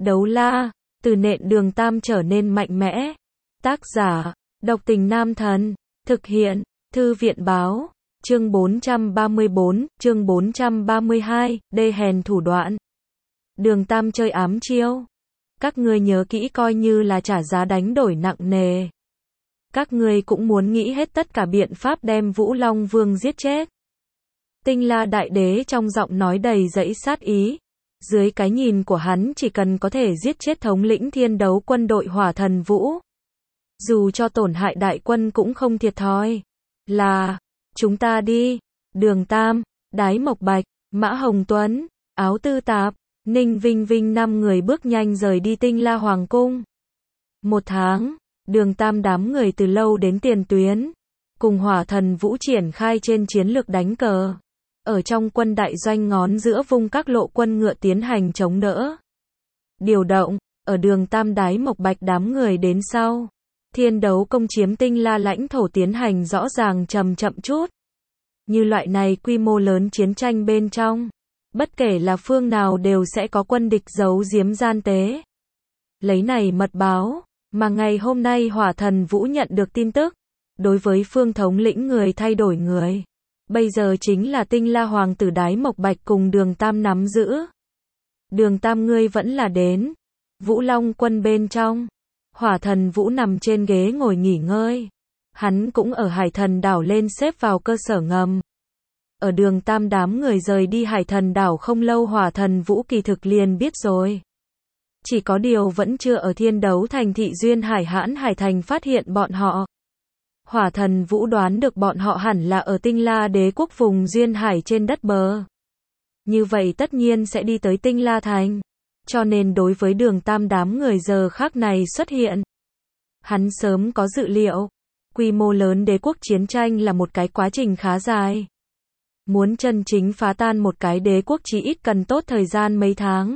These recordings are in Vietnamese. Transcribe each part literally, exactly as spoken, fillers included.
Đấu la, từ nện Đường Tam trở nên mạnh mẽ. Tác giả, Độc Tình Nam Thần. Thực hiện, Thư viện báo. Chương bốn trăm ba mươi bốn, chương bốn trăm ba mươi hai, đê hèn thủ đoạn. Đường Tam chơi ám chiêu. Các ngươi nhớ kỹ, coi như là trả giá đánh đổi nặng nề. Các ngươi cũng muốn nghĩ hết tất cả biện pháp đem Vũ Long Vương giết chết. Tinh La Đại Đế trong giọng nói đầy dẫy sát ý. Dưới cái nhìn của hắn, chỉ cần có thể giết chết thống lĩnh thiên đấu quân đội Hỏa Thần Vũ, dù cho tổn hại đại quân cũng không thiệt thòi. Là, chúng ta đi. Đường Tam, Đái Mộc Bạch, Mã Hồng Tuấn, Áo Tư Tạp, Ninh Vinh Vinh năm người bước nhanh rời đi Tinh La Hoàng Cung. Một tháng, Đường Tam đám người từ lâu đến tiền tuyến, cùng Hỏa Thần Vũ triển khai trên chiến lược đánh cờ. Ở trong quân đại doanh ngón giữa vùng các lộ quân ngựa tiến hành chống đỡ. Điều động, ở Đường Tam Đái Mộc Bạch đám người đến sau. Thiên đấu công chiếm Tinh La lãnh thổ tiến hành rõ ràng chậm chậm chút. Như loại này quy mô lớn chiến tranh bên trong, bất kể là phương nào đều sẽ có quân địch giấu giếm gian tế. Lấy này mật báo, mà ngày hôm nay Hỏa Thần Vũ nhận được tin tức, đối với phương thống lĩnh người thay đổi người. Bây giờ chính là Tinh La Hoàng tử Đái Mộc Bạch cùng Đường Tam nắm giữ. Đường Tam, ngươi vẫn là đến. Vũ Long quân bên trong, Hỏa Thần Vũ nằm trên ghế ngồi nghỉ ngơi. Hắn cũng ở Hải Thần đảo lên xếp vào cơ sở ngầm. Ở Đường Tam đám người rời đi Hải Thần đảo không lâu, Hỏa Thần Vũ kỳ thực liền biết rồi. Chỉ có điều vẫn chưa ở Thiên Đấu thành thị Duyên Hải Hãn Hải Thành phát hiện bọn họ. Hỏa Thần Vũ đoán được bọn họ hẳn là ở Tinh La Đế quốc vùng Duyên Hải trên đất bờ. Như vậy tất nhiên sẽ đi tới Tinh La Thành. Cho nên đối với Đường Tam đám người giờ khác này xuất hiện, hắn sớm có dự liệu. Quy mô lớn đế quốc chiến tranh là một cái quá trình khá dài. Muốn chân chính phá tan một cái đế quốc chỉ ít cần tốt thời gian mấy tháng.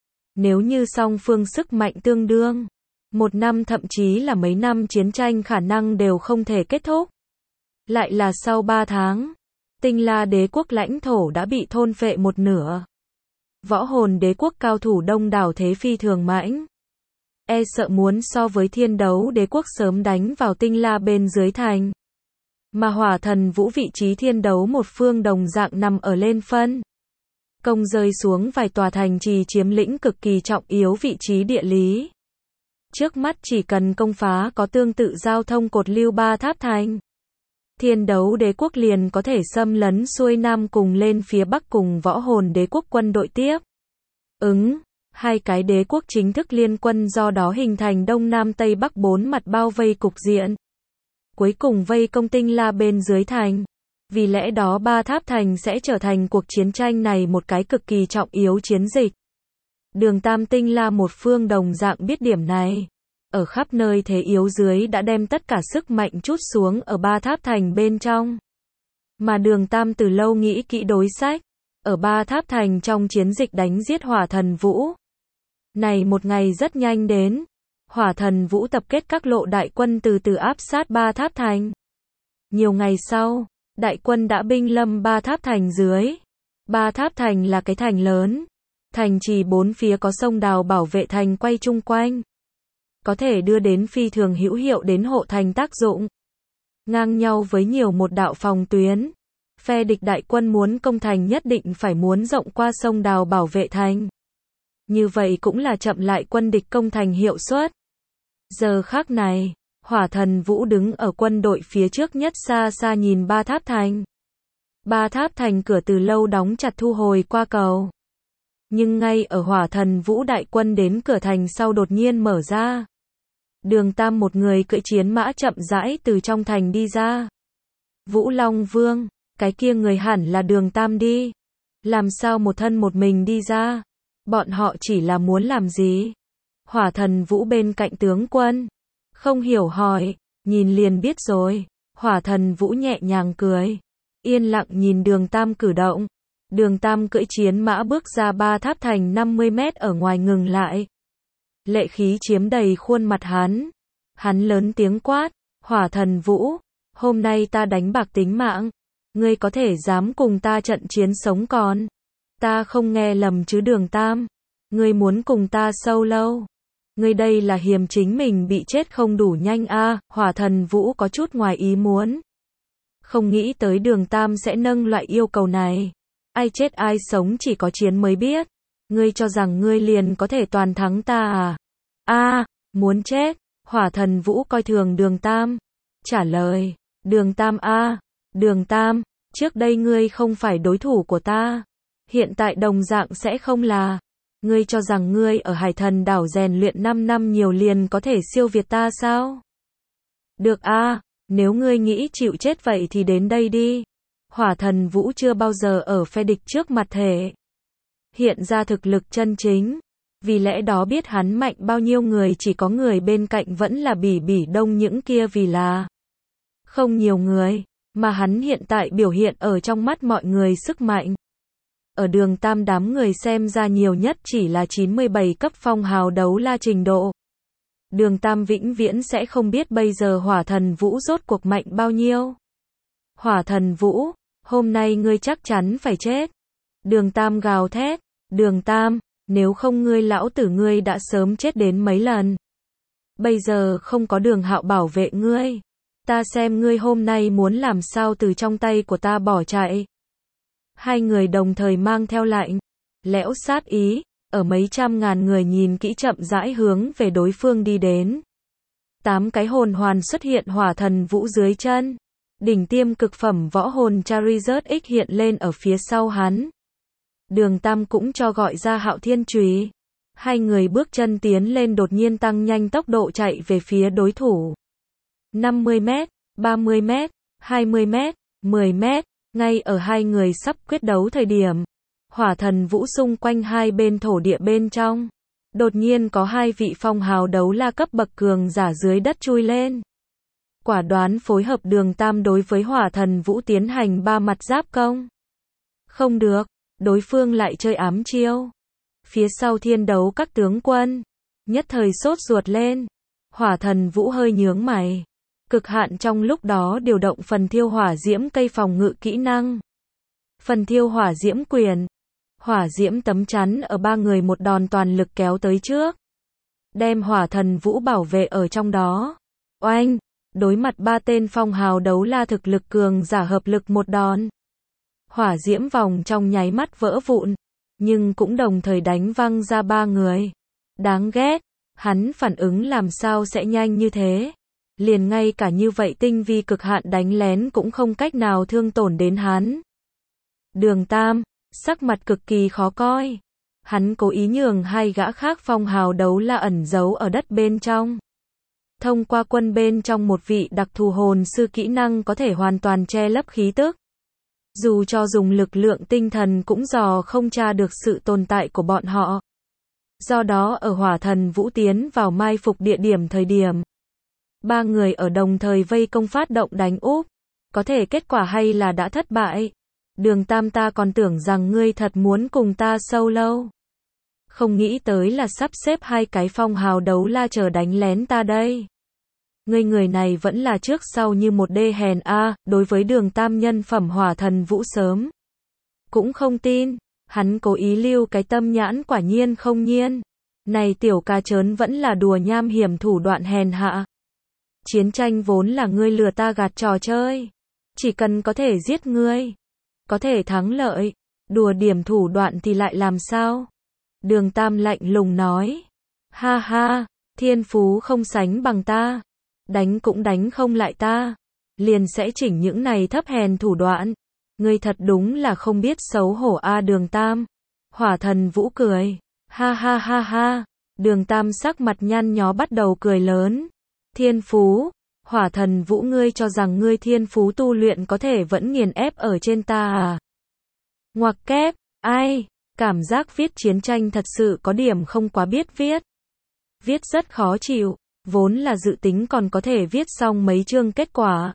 Nếu như song phương sức mạnh tương đương, một năm thậm chí là mấy năm chiến tranh khả năng đều không thể kết thúc. Lại là sau ba tháng, Tinh La Đế quốc lãnh thổ đã bị thôn phệ một nửa. Võ Hồn Đế quốc cao thủ đông đảo thế phi thường mãnh. E sợ muốn so với Thiên Đấu Đế quốc sớm đánh vào Tinh La bên dưới thành. Mà Hỏa Thần Vũ vị trí thiên đấu một phương đồng dạng nằm ở lên phân. Công rơi xuống vài tòa thành trì chiếm lĩnh cực kỳ trọng yếu vị trí địa lý. Trước mắt chỉ cần công phá có tương tự giao thông cột lưu ba tháp thành, Thiên Đấu Đế quốc liền có thể xâm lấn xuôi nam cùng lên phía bắc cùng Võ Hồn Đế quốc quân đội tiếp ứng. Hai cái đế quốc chính thức liên quân, do đó hình thành đông nam tây bắc bốn mặt bao vây cục diện. Cuối cùng vây công Tinh La bên dưới thành. Vì lẽ đó ba tháp thành sẽ trở thành cuộc chiến tranh này một cái cực kỳ trọng yếu chiến dịch. Đường Tam Tinh La một phương đồng dạng biết điểm này. Ở khắp nơi thế yếu dưới đã đem tất cả sức mạnh trút xuống ở ba tháp thành bên trong. Mà Đường Tam từ lâu nghĩ kỹ đối sách. Ở ba tháp thành trong chiến dịch đánh giết Hỏa Thần Vũ. Này một ngày rất nhanh đến. Hỏa Thần Vũ tập kết các lộ đại quân từ từ áp sát ba tháp thành. Nhiều ngày sau, đại quân đã binh lâm ba tháp thành dưới. Ba tháp thành là cái thành lớn. Thành trì bốn phía có sông đào bảo vệ thành quay chung quanh. Có thể đưa đến phi thường hữu hiệu đến hộ thành tác dụng. Ngang nhau với nhiều một đạo phòng tuyến. Phe địch đại quân muốn công thành nhất định phải muốn rộng qua sông đào bảo vệ thành. Như vậy cũng là chậm lại quân địch công thành hiệu suất. Giờ khác này, Hỏa Thần Vũ đứng ở quân đội phía trước nhất, xa xa nhìn ba tháp thành. Ba tháp thành cửa từ lâu đóng chặt thu hồi qua cầu. Nhưng ngay ở Hỏa Thần Vũ đại quân đến cửa thành sau đột nhiên mở ra. Đường Tam một người cưỡi chiến mã chậm rãi từ trong thành đi ra. Vũ Long Vương, cái kia người hẳn là Đường Tam đi. Làm sao một thân một mình đi ra? Bọn họ chỉ là muốn làm gì? Hỏa Thần Vũ bên cạnh tướng quân. Không hiểu hỏi, nhìn liền biết rồi. Hỏa Thần Vũ nhẹ nhàng cười. Yên lặng nhìn Đường Tam cử động. Đường Tam cưỡi chiến mã bước ra ba tháp thành năm mươi mét ở ngoài ngừng lại. Lệ khí chiếm đầy khuôn mặt hắn. Hắn lớn tiếng quát. Hỏa Thần Vũ, hôm nay ta đánh bạc tính mạng. Ngươi có thể dám cùng ta trận chiến sống còn? Ta không nghe lầm chứ Đường Tam? Ngươi muốn cùng ta solo? Ngươi đây là hiềm chính mình bị chết không đủ nhanh a, à, Hỏa Thần Vũ có chút ngoài ý muốn. Không nghĩ tới Đường Tam sẽ nâng loại yêu cầu này. Ai chết ai sống chỉ có chiến mới biết. Ngươi cho rằng ngươi liền có thể toàn thắng ta à? A, à, muốn chết. Hỏa Thần Vũ coi thường Đường Tam. Trả lời, Đường Tam a, à, Đường Tam, trước đây ngươi không phải đối thủ của ta. Hiện tại đồng dạng sẽ không là. Ngươi cho rằng ngươi ở Hải Thần đảo rèn luyện năm năm nhiều liền có thể siêu việt ta sao? Được a, à, nếu ngươi nghĩ chịu chết vậy thì đến đây đi. Hỏa Thần Vũ chưa bao giờ ở phe địch trước mặt thể hiện ra thực lực chân chính. Vì lẽ đó biết hắn mạnh bao nhiêu người chỉ có người bên cạnh vẫn là Bỉ Bỉ Đông những kia vì là không nhiều người, mà hắn hiện tại biểu hiện ở trong mắt mọi người sức mạnh. Ở Đường Tam đám người xem ra nhiều nhất chỉ là chín mươi bảy cấp phong hào đấu la trình độ. Đường Tam vĩnh viễn sẽ không biết bây giờ Hỏa Thần Vũ rốt cuộc mạnh bao nhiêu. Hỏa Thần Vũ, hôm nay ngươi chắc chắn phải chết. Đường Tam gào thét, Đường Tam, nếu không ngươi lão tử ngươi đã sớm chết đến mấy lần. Bây giờ không có Đường Hạo bảo vệ ngươi. Ta xem ngươi hôm nay muốn làm sao từ trong tay của ta bỏ chạy. Hai người đồng thời mang theo lạnh lẽo sát ý, ở mấy trăm ngàn người nhìn kỹ chậm rãi hướng về đối phương đi đến. Tám cái hồn hoàn xuất hiện Hỏa Thần Vũ dưới chân. Đỉnh tiêm cực phẩm võ hồn Charizard X hiện lên ở phía sau hắn. Đường Tam cũng cho gọi ra Hạo Thiên Chùy. Hai người bước chân tiến lên đột nhiên tăng nhanh tốc độ chạy về phía đối thủ. năm mươi mét, ba mươi mét, hai mươi mét, mười mét, ngay ở hai người sắp quyết đấu thời điểm. Hỏa Thần Vũ xung quanh hai bên thổ địa bên trong. Đột nhiên có hai vị phong hào đấu la cấp bậc cường giả dưới đất chui lên. Quả đoán phối hợp Đường Tam đối với Hỏa Thần Vũ tiến hành ba mặt giáp công. Không được, đối phương lại chơi ám chiêu. Phía sau thiên đấu các tướng quân nhất thời sốt ruột lên. Hỏa Thần Vũ hơi nhướng mày. Cực hạn trong lúc đó điều động phần thiêu hỏa diễm cây phòng ngự kỹ năng. Phần thiêu hỏa diễm quyền. Hỏa diễm tấm chắn ở ba người một đòn toàn lực kéo tới trước. Đem Hỏa Thần Vũ bảo vệ ở trong đó. Oanh! Đối mặt ba tên phong hào đấu la thực lực cường giả hợp lực một đòn. Hỏa diễm vòng trong nháy mắt vỡ vụn. Nhưng cũng đồng thời đánh văng ra ba người. Đáng ghét! Hắn phản ứng làm sao sẽ nhanh như thế? Liền ngay cả như vậy tinh vi cực hạn đánh lén cũng không cách nào thương tổn đến hắn. Đường Tam, sắc mặt cực kỳ khó coi. Hắn cố ý nhường hai gã khác phong hào đấu la ẩn giấu ở đất bên trong. Thông qua quân bên trong một vị đặc thù hồn sư kỹ năng có thể hoàn toàn che lấp khí tức. Dù cho dùng lực lượng tinh thần cũng dò không tra được sự tồn tại của bọn họ. Do đó ở Hỏa Thần Vũ tiến vào mai phục địa điểm thời điểm. Ba người ở đồng thời vây công phát động đánh úp. Có thể kết quả hay là đã thất bại. Đường Tam ta còn tưởng rằng ngươi thật muốn cùng ta solo. Không nghĩ tới là sắp xếp hai cái phong hào đấu la chờ đánh lén ta đây. Ngươi người này vẫn là trước sau như một đê hèn a, à, đối với Đường Tam nhân phẩm Hỏa Thần Vũ sớm cũng không tin, hắn cố ý lưu cái tâm nhãn quả nhiên không nhiên. Này tiểu ca trớn vẫn là đùa nham hiểm thủ đoạn hèn hạ. Chiến tranh vốn là ngươi lừa ta gạt trò chơi. Chỉ cần có thể giết ngươi, có thể thắng lợi, đùa điểm thủ đoạn thì lại làm sao? Đường Tam lạnh lùng nói. Ha ha, thiên phú không sánh bằng ta. Đánh cũng đánh không lại ta. Liền sẽ chỉnh những này thấp hèn thủ đoạn. Ngươi thật đúng là không biết xấu hổ a. Đường Tam. Hỏa Thần Vũ cười. Ha ha ha ha. Đường Tam sắc mặt nhăn nhó bắt đầu cười lớn. Thiên phú. Hỏa Thần Vũ ngươi cho rằng ngươi thiên phú tu luyện có thể vẫn nghiền ép ở trên ta à? Ngoặc kép. Ai? Cảm giác viết chiến tranh thật sự có điểm không quá biết viết. Viết rất khó chịu. Vốn là dự tính còn có thể viết xong mấy chương kết quả.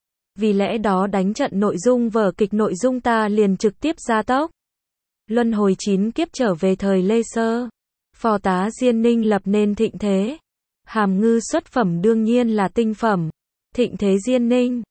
Vì lẽ đó đánh trận nội dung vở kịch nội dung ta liền trực tiếp gia tốc. Luân hồi chín kiếp trở về thời Lê Sơ. Phò tá Diên Ninh lập nên thịnh thế. Hàm ngư xuất phẩm đương nhiên là tinh phẩm. Thịnh thế Diên Ninh.